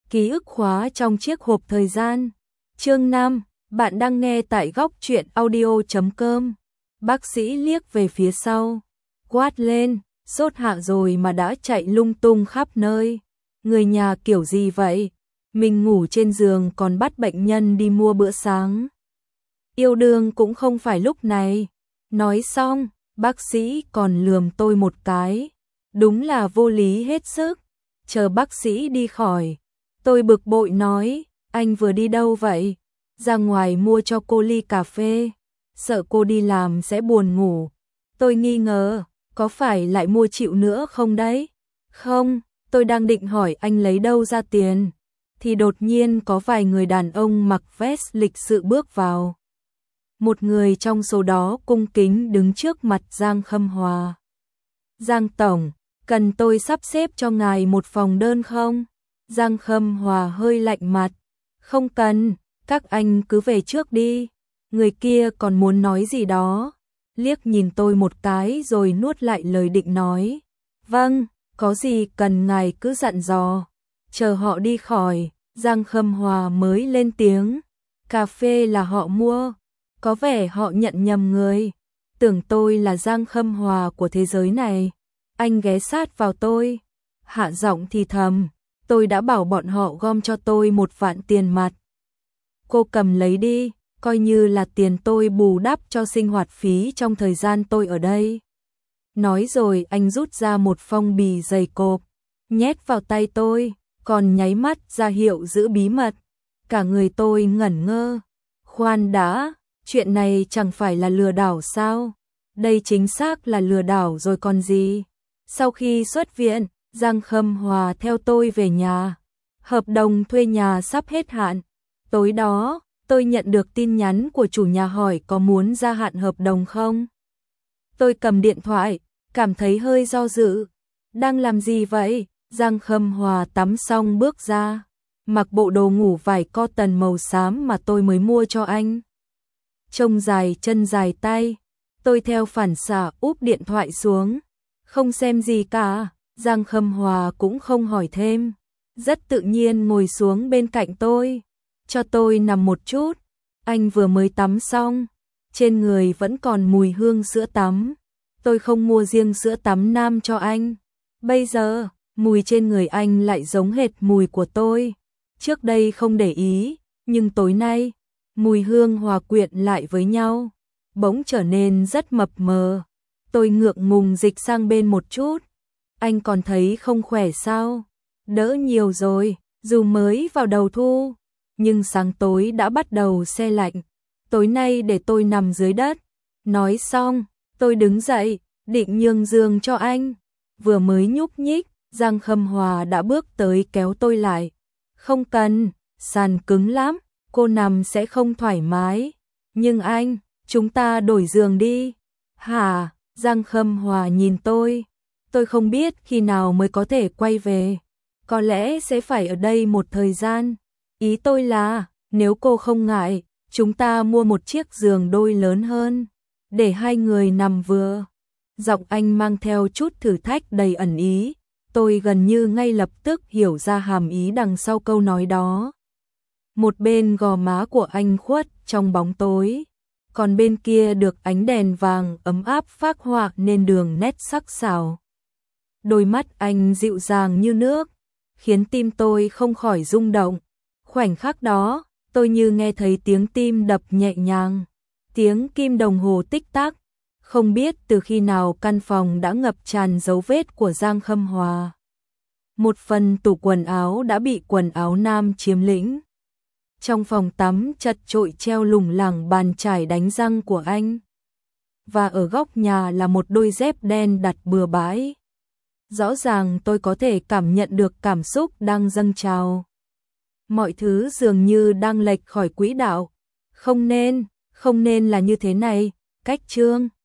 Ký ức khóa trong chiếc hộp thời gian. Chương 5, bạn đang nghe tại góc truyện audio.com. Bác sĩ liếc về phía sau, quát lên, sốt hạ rồi mà đã chạy lung tung khắp nơi. Người nhà kiểu gì vậy? Mình ngủ trên giường còn bắt bệnh nhân đi mua bữa sáng. Yêu đương cũng không phải lúc này. Nói xong, bác sĩ còn lườm tôi một cái. Đúng là vô lý hết sức. Chờ bác sĩ đi khỏi, tôi bực bội nói, anh vừa đi đâu vậy? Ra ngoài mua cho cô ly cà phê. Sợ cô đi làm sẽ buồn ngủ. Tôi nghi ngờ, có phải lại mua chịu nữa không đấy? Không, tôi đang định hỏi anh lấy đâu ra tiền. Thì đột nhiên có vài người đàn ông mặc vest lịch sự bước vào. Một người trong số đó cung kính đứng trước mặt Giang Khâm Hòa. Giang Tổng, cần tôi sắp xếp cho ngài một phòng đơn không? Giang Khâm Hòa hơi lạnh mặt. Không cần, các anh cứ về trước đi. Người kia còn muốn nói gì đó. Liếc nhìn tôi một cái rồi nuốt lại lời định nói. Vâng, có gì cần ngài cứ dặn dò. Chờ họ đi khỏi, Giang Khâm Hòa mới lên tiếng. Cà phê là họ mua. Có vẻ họ nhận nhầm người. Tưởng tôi là Giang Khâm Hòa của thế giới này. Anh ghé sát vào tôi. Hạ giọng thì thầm. Tôi đã bảo bọn họ gom cho tôi 1 vạn tiền mặt. Cô cầm lấy đi, coi như là tiền tôi bù đắp cho sinh hoạt phí trong thời gian tôi ở đây. Nói rồi anh rút ra một phong bì dày cộp, nhét vào tay tôi, còn nháy mắt ra hiệu giữ bí mật. Cả người tôi ngẩn ngơ. Khoan đã, chuyện này chẳng phải là lừa đảo sao? Đây chính xác là lừa đảo rồi còn gì. Sau khi xuất viện, Giang Khâm Hòa theo tôi về nhà. Hợp đồng thuê nhà sắp hết hạn. Tối đó, tôi nhận được tin nhắn của chủ nhà hỏi có muốn gia hạn hợp đồng không. Tôi cầm điện thoại, cảm thấy hơi do dự. Đang làm gì vậy? Giang Khâm Hòa tắm xong bước ra, mặc bộ đồ ngủ vải cotton màu xám mà tôi mới mua cho anh. Trông dài chân dài tay, tôi theo phản xạ úp điện thoại xuống. Không xem gì cả, Giang Khâm Hòa cũng không hỏi thêm. Rất tự nhiên ngồi xuống bên cạnh tôi. Cho tôi nằm một chút. Anh vừa mới tắm xong, trên người vẫn còn mùi hương sữa tắm. Tôi không mua riêng sữa tắm nam cho anh. Bây giờ, mùi trên người anh lại giống hệt mùi của tôi. Trước đây không để ý, nhưng tối nay, mùi hương hòa quyện lại với nhau, bỗng trở nên rất mập mờ. Tôi ngượng ngùng dịch sang bên một chút. Anh còn thấy không khỏe sao? Đỡ nhiều rồi, dù mới vào đầu thu, nhưng sáng tối đã bắt đầu se lạnh. Tối nay để tôi nằm dưới đất. Nói xong, tôi đứng dậy, định nhường giường cho anh. Vừa mới nhúc nhích, Giang Khâm Hòa đã bước tới kéo tôi lại. Không cần, sàn cứng lắm, cô nằm sẽ không thoải mái. Nhưng anh, chúng ta đổi giường đi. Hả? Giang Khâm Hòa nhìn tôi. Tôi không biết khi nào mới có thể quay về. Có lẽ sẽ phải ở đây một thời gian. Ý tôi là, nếu cô không ngại, chúng ta mua một chiếc giường đôi lớn hơn, để hai người nằm vừa. Giọng anh mang theo chút thử thách đầy ẩn ý. Tôi gần như ngay lập tức hiểu ra hàm ý đằng sau câu nói đó. Một bên gò má của anh khuất trong bóng tối, còn bên kia được ánh đèn vàng ấm áp phác họa nên đường nét sắc sảo. Đôi mắt anh dịu dàng như nước, khiến tim tôi không khỏi rung động. Khoảnh khắc đó, tôi như nghe thấy tiếng tim đập nhẹ nhàng, tiếng kim đồng hồ tích tắc. Không biết từ khi nào căn phòng đã ngập tràn dấu vết của Giang Khâm Hòa. Một phần tủ quần áo đã bị quần áo nam chiếm lĩnh. Trong phòng tắm chật chội treo lủng lẳng bàn chải đánh răng của anh. Và ở góc nhà là một đôi dép đen đặt bừa bãi. Rõ ràng tôi có thể cảm nhận được cảm xúc đang dâng trào. Mọi thứ dường như đang lệch khỏi quỹ đạo. Không nên là như thế này. Cách chương